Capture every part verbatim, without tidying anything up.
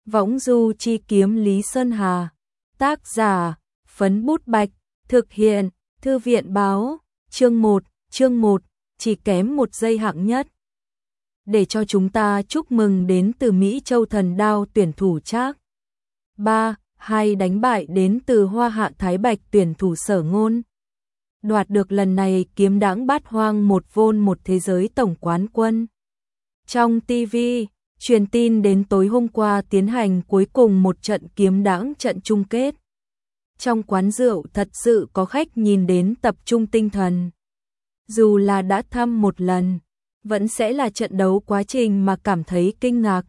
Võng du chi kiếm Lý Sơn Hà. Tác giả, Phấn Bút Bạch. Thực hiện, Thư viện báo. Chương một, chương một, chỉ kém một giây hạng nhất. Để cho chúng ta chúc mừng đến từ Mỹ Châu Thần Đao tuyển thủ Trác. ba, hai đánh bại đến từ Hoa Hạ Thái Bạch tuyển thủ Sở Ngôn. Đoạt được lần này kiếm đãng bát hoang một vôn một thế giới tổng quán quân. Trong ti vi, truyền tin đến tối hôm qua tiến hành cuối cùng một trận kiếm đãng trận chung kết. Trong quán rượu thật sự có khách nhìn đến tập trung tinh thần. Dù là đã thăm một lần, vẫn sẽ là trận đấu quá trình mà cảm thấy kinh ngạc.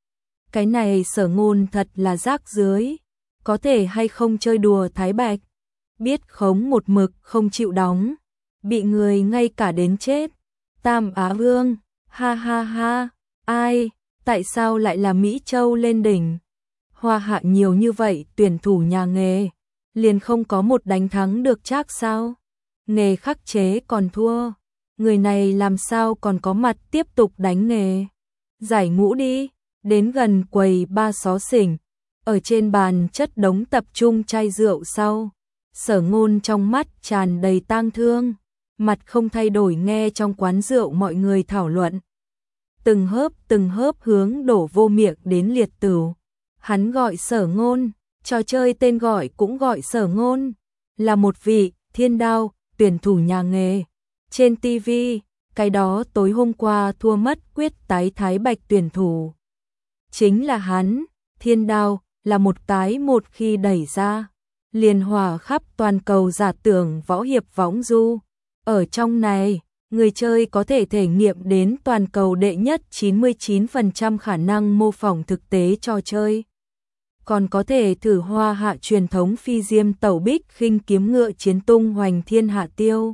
Cái này Sở Ngôn thật là rác rưới, có thể hay không chơi đùa Thái Bạch. Biết khống một mực không chịu đóng, bị người ngay cả đến chết. Tam Á Vương, ha ha ha, ai, tại sao lại là Mỹ Châu lên đỉnh? Hoa Hạ nhiều như vậy tuyển thủ nhà nghề, liền không có một đánh thắng được Trác sao? Nghề khắc chế còn thua, người này làm sao còn có mặt tiếp tục đánh nghề? Giải ngũ đi, đến gần quầy ba xó xỉnh, ở trên bàn chất đống tập trung chai rượu sau. Sở Ngôn trong mắt tràn đầy tang thương, mặt không thay đổi nghe trong quán rượu mọi người thảo luận. Từng hớp từng hớp hướng đổ vô miệng đến liệt tửu. Hắn gọi Sở Ngôn, trò chơi tên gọi cũng gọi Sở Ngôn, là một vị thiên đao, tuyển thủ nhà nghề. Trên ti vi, cái đó tối hôm qua thua mất quyết tái Thái Bạch tuyển thủ. Chính là hắn, thiên đao, là một cái một khi đẩy ra. Liền hòa khắp toàn cầu giả tưởng võ hiệp võng du. Ở trong này, người chơi có thể thể nghiệm đến toàn cầu đệ nhất chín mươi chín phần trăm khả năng mô phỏng thực tế trò chơi. Còn có thể thử Hoa Hạ truyền thống phi diêm tẩu bích khinh kiếm ngựa chiến tung hoành thiên hạ tiêu.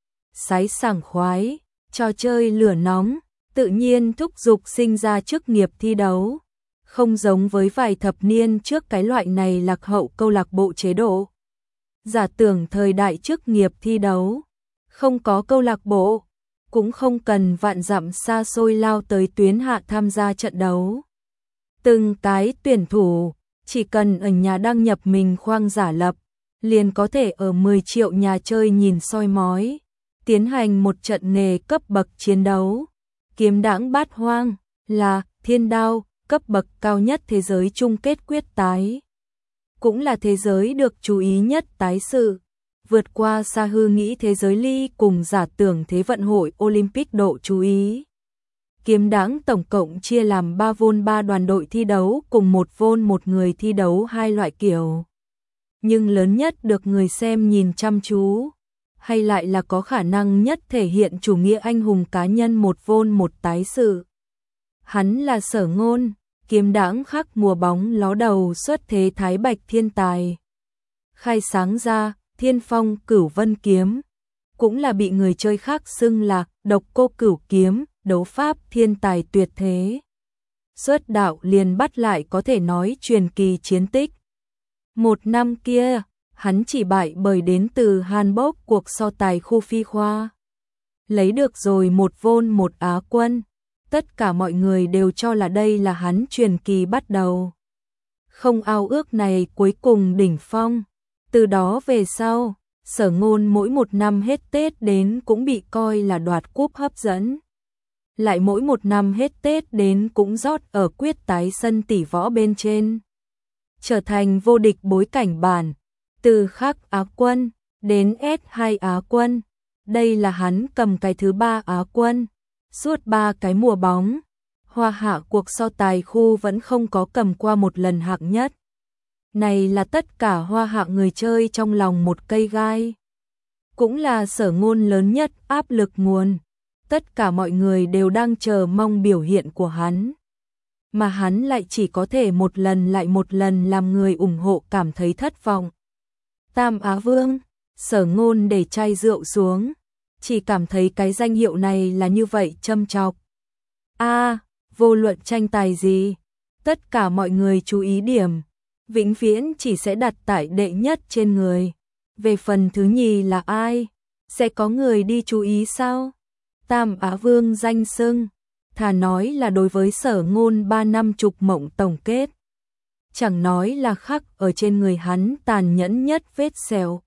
Sái sảng khoái, trò chơi lửa nóng, tự nhiên thúc giục sinh ra chức nghiệp thi đấu. Không giống với vài thập niên trước cái loại này lạc hậu câu lạc bộ chế độ. Giả tưởng thời đại chức nghiệp thi đấu, không có câu lạc bộ, cũng không cần vạn dặm xa xôi lao tới tuyến hạ tham gia trận đấu. Từng cái tuyển thủ, chỉ cần ở nhà đăng nhập mình khoang giả lập, liền có thể ở mười triệu nhà chơi nhìn soi mói, tiến hành một trận nghề cấp bậc chiến đấu. Kiếm đãng bát hoang là thiên đao, cấp bậc cao nhất thế giới chung kết quyết tái. Cũng là thế giới được chú ý nhất tái sự, vượt qua xa hư nghĩ thế giới ly cùng giả tưởng thế vận hội Olympic độ chú ý. Kiếm đãng tổng cộng chia làm ba vôn ba đoàn đội thi đấu cùng một vôn một người thi đấu hai loại kiểu. Nhưng lớn nhất được người xem nhìn chăm chú, hay lại là có khả năng nhất thể hiện chủ nghĩa anh hùng cá nhân một vôn một tái sự. Hắn là Sở Ngôn, kiếm đãng khắc mùa bóng ló đầu xuất thế Thái Bạch thiên tài. Khai sáng ra Thiên Phong Cửu Vân kiếm, cũng là bị người chơi khác xưng là Độc Cô Cửu kiếm, đấu pháp thiên tài tuyệt thế. Xuất đạo liền bắt lại có thể nói truyền kỳ chiến tích. Một năm kia, hắn chỉ bại bởi đến từ Hàn Quốc cuộc so tài khu phi khoa. Lấy được rồi một vôn một Á quân. Tất cả mọi người đều cho là đây là hắn truyền kỳ bắt đầu. Không ao ước này cuối cùng đỉnh phong. Từ đó về sau, Sở Ngôn mỗi một năm hết Tết đến cũng bị coi là đoạt cúp hấp dẫn. Lại mỗi một năm hết Tết đến cũng rót ở quyết tái sân tỷ võ bên trên. Trở thành vô địch bối cảnh bản, từ khắc Á quân đến S hai Á quân. Đây là hắn cầm cái thứ ba Á quân. Suốt ba cái mùa bóng, Hoa Hạ cuộc so tài khu vẫn không có cầm qua một lần hạng nhất. Này là tất cả Hoa Hạ người chơi trong lòng một cây gai. Cũng là Sở Ngôn lớn nhất áp lực nguồn. Tất cả mọi người đều đang chờ mong biểu hiện của hắn. Mà hắn lại chỉ có thể một lần lại một lần làm người ủng hộ cảm thấy thất vọng. Tam Á Vương, Sở Ngôn để chai rượu xuống. Chỉ cảm thấy cái danh hiệu này là như vậy châm chọc. A, à, vô luận tranh tài gì, tất cả mọi người chú ý điểm, vĩnh viễn chỉ sẽ đặt tại đệ nhất trên người. Về phần thứ nhì là ai, sẽ có người đi chú ý sao? Tam Á Vương danh xưng, thà nói là đối với Sở Ngôn ba năm chục mộng tổng kết. chẳng nói là khắc ở trên người hắn tàn nhẫn nhất vết sẹo.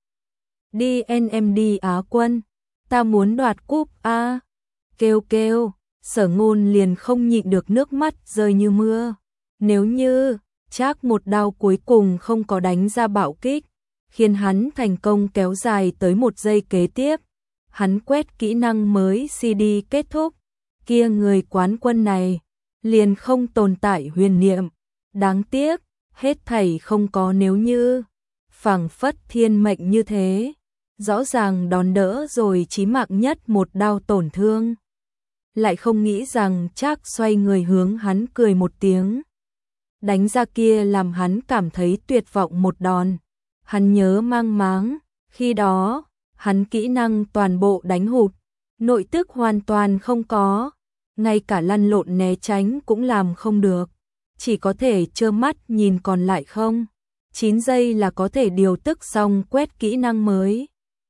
Đi en em đi Á quân, ta muốn đoạt cúp a. Kêu kêu, Sở Ngôn liền không nhịn được nước mắt rơi như mưa. Nếu như Trác một đao cuối cùng không có đánh ra bạo kích, khiến hắn thành công kéo dài tới một giây kế tiếp, hắn quét kỹ năng mới xê đê kết thúc, kia người quán quân này liền không tồn tại huyền niệm. Đáng tiếc, hết thảy không có nếu như, phảng phất thiên mệnh như thế, rõ ràng đón đỡ rồi chí mạng nhất một đao tổn thương. Lại không nghĩ rằng Trác xoay người hướng hắn cười một tiếng. Đánh ra kia làm hắn cảm thấy tuyệt vọng một đòn. Hắn nhớ mang máng, khi đó, hắn kỹ năng toàn bộ đánh hụt, nội tức hoàn toàn không có, ngay cả lăn lộn né tránh cũng làm không được, chỉ có thể trơ mắt nhìn còn lại không. chín giây là có thể điều tức xong quét kỹ năng mới.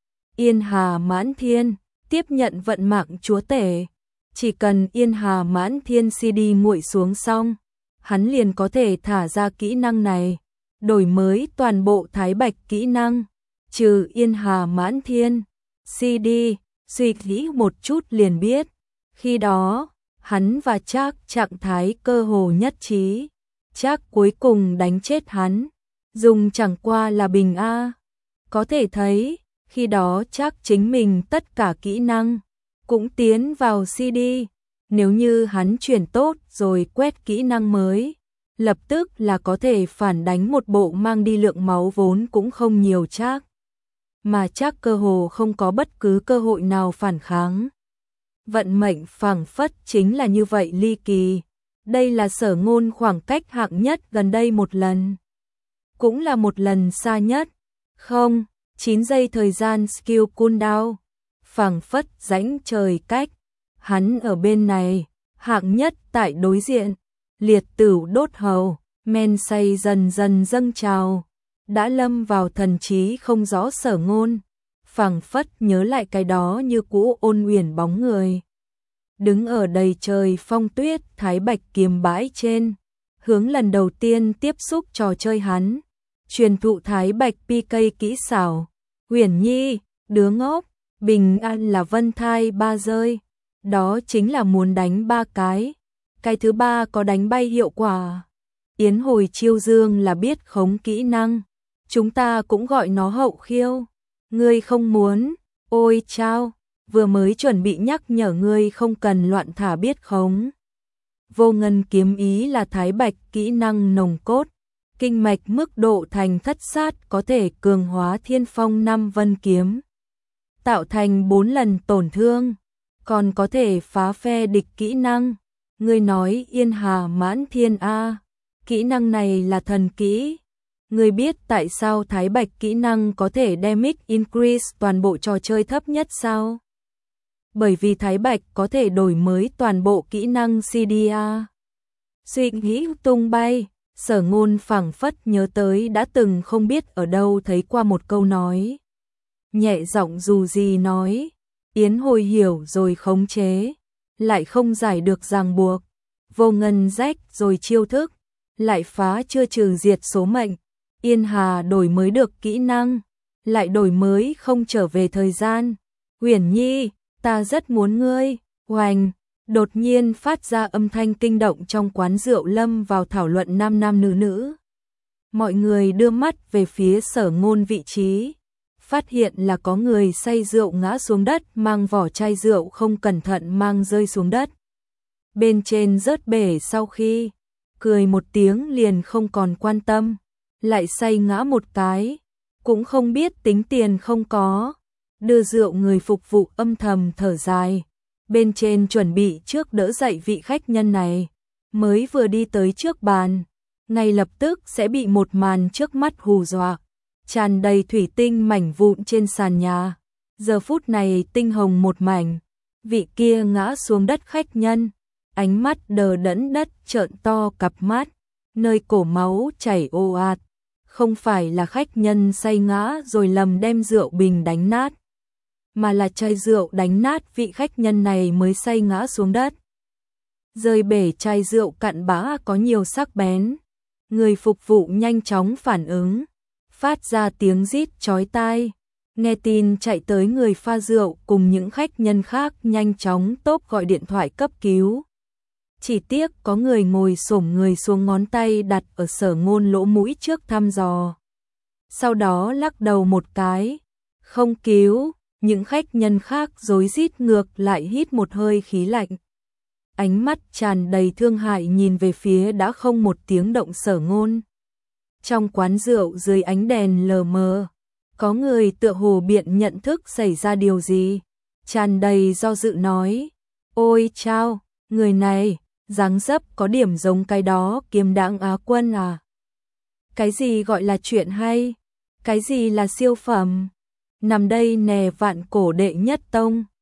Yên Hà Mãn Thiên, tiếp nhận vận mạng chúa tể. Chỉ cần Yên Hà Mãn Thiên xê đê nguội xuống xong, hắn liền có thể thả ra kỹ năng này, đổi mới toàn bộ Thái Bạch kỹ năng, trừ Yên Hà Mãn Thiên, xê đê, suy nghĩ một chút liền biết. Khi đó, hắn và Trác trạng thái cơ hồ nhất trí. Trác cuối cùng đánh chết hắn, dùng chẳng qua là bình A. Có thể thấy, khi đó Trác chính mình tất cả kỹ năng cũng tiến vào xê đê, nếu như hắn chuyển tốt rồi quét kỹ năng mới, lập tức là có thể phản đánh một bộ mang đi lượng máu vốn cũng không nhiều Trác. Mà Trác cơ hồ không có bất cứ cơ hội nào phản kháng. Vận mệnh phảng phất chính là như vậy ly kỳ. Đây là Sở Ngôn khoảng cách hạng nhất gần đây một lần. Cũng là một lần xa nhất. Không, chín giây thời gian skill cooldown. Phảng phất rãnh trời cách. Hắn ở bên này, hạng nhất tại đối diện. Liệt tửu đốt hầu, men say dần dần dâng trào. Đã lâm vào thần trí không rõ Sở Ngôn. Phảng phất nhớ lại cái đó như cũ ôn uyển bóng người. Đứng ở đầy trời phong tuyết Thái Bạch kiếm bãi trên, hướng lần đầu tiên tiếp xúc trò chơi hắn, truyền thụ Thái Bạch pê ca kỹ xảo. Uyển Nhi, đứa ngốc, bình an là vân thai ba rơi, đó chính là muốn đánh ba cái, cái thứ ba có đánh bay hiệu quả. Yến hồi chiêu dương là biết khống kỹ năng, chúng ta cũng gọi nó hậu khiêu. Ngươi không muốn, ôi chao, vừa mới chuẩn bị nhắc nhở ngươi không cần loạn thả biết khống. Vô ngân kiếm ý là Thái Bạch kỹ năng nồng cốt, kinh mạch mức độ thành thất sát có thể cường hóa thiên phong năm vân kiếm, tạo thành bốn lần tổn thương, còn có thể phá phe địch kỹ năng. Ngươi nói Yên Hà Mãn Thiên A, kỹ năng này là thần kỹ. Ngươi biết tại sao Thái Bạch kỹ năng có thể damage increase toàn bộ trò chơi thấp nhất sao? Bởi vì Thái Bạch có thể đổi mới toàn bộ kỹ năng xê đê a. Suy nghĩ tung bay, Sở Ngôn phảng phất nhớ tới đã từng không biết ở đâu thấy qua một câu nói. Nhẹ giọng dù gì nói, Yến hồi hiểu rồi khống chế, lại không giải được ràng buộc, vô ngân rách rồi chiêu thức, lại phá chưa trừ diệt số mệnh. Yên Hà đổi mới được kỹ năng, lại đổi mới không trở về thời gian. Uyển Nhi, ta rất muốn ngươi. Oành, đột nhiên phát ra âm thanh kinh động trong quán rượu lâm vào thảo luận nam nam nữ nữ. Mọi người đưa mắt về phía Sở Ngôn vị trí, phát hiện là có người say rượu ngã xuống đất, mang vỏ chai rượu không cẩn thận mang rơi xuống đất. Bên trên rớt bể sau khi cười một tiếng liền không còn quan tâm, lại say ngã một cái, cũng không biết tính tiền không có, đưa rượu người phục vụ âm thầm thở dài, bên trên chuẩn bị trước đỡ dậy vị khách nhân này, mới vừa đi tới trước bàn, ngay lập tức sẽ bị một màn trước mắt hù dọa, tràn đầy thủy tinh mảnh vụn trên sàn nhà, giờ phút này tinh hồng một mảnh, vị kia ngã xuống đất khách nhân, ánh mắt đờ đẫn đất trợn to cặp mắt, nơi cổ máu chảy ồ ạt. Không phải là khách nhân say ngã rồi lầm đem rượu bình đánh nát, mà là chai rượu đánh nát vị khách nhân này mới say ngã xuống đất. Rơi bể chai rượu cặn bã có nhiều sắc bén, Người phục vụ nhanh chóng phản ứng, phát ra tiếng rít chói tai. Nghe tin chạy tới người pha rượu cùng những khách nhân khác nhanh chóng tốp gọi điện thoại cấp cứu. Chỉ tiếc có người ngồi xổm người xuống, ngón tay đặt ở Sở Ngôn lỗ mũi trước thăm dò. Sau đó lắc đầu một cái, không cứu. Những khách nhân khác rối rít ngược lại hít một hơi khí lạnh. Ánh mắt tràn đầy thương hại nhìn về phía đã không một tiếng động Sở Ngôn. Trong quán rượu dưới ánh đèn lờ mờ, có người tựa hồ biện nhận thức xảy ra điều gì, tràn đầy do dự nói: "Ôi chao, người này, dáng dấp có điểm giống cái đó Kiềm Đãng Á quân à? Cái gì gọi là chuyện hay? Cái gì là siêu phẩm? Nằm đây nè, Vạn Cổ đệ nhất tông."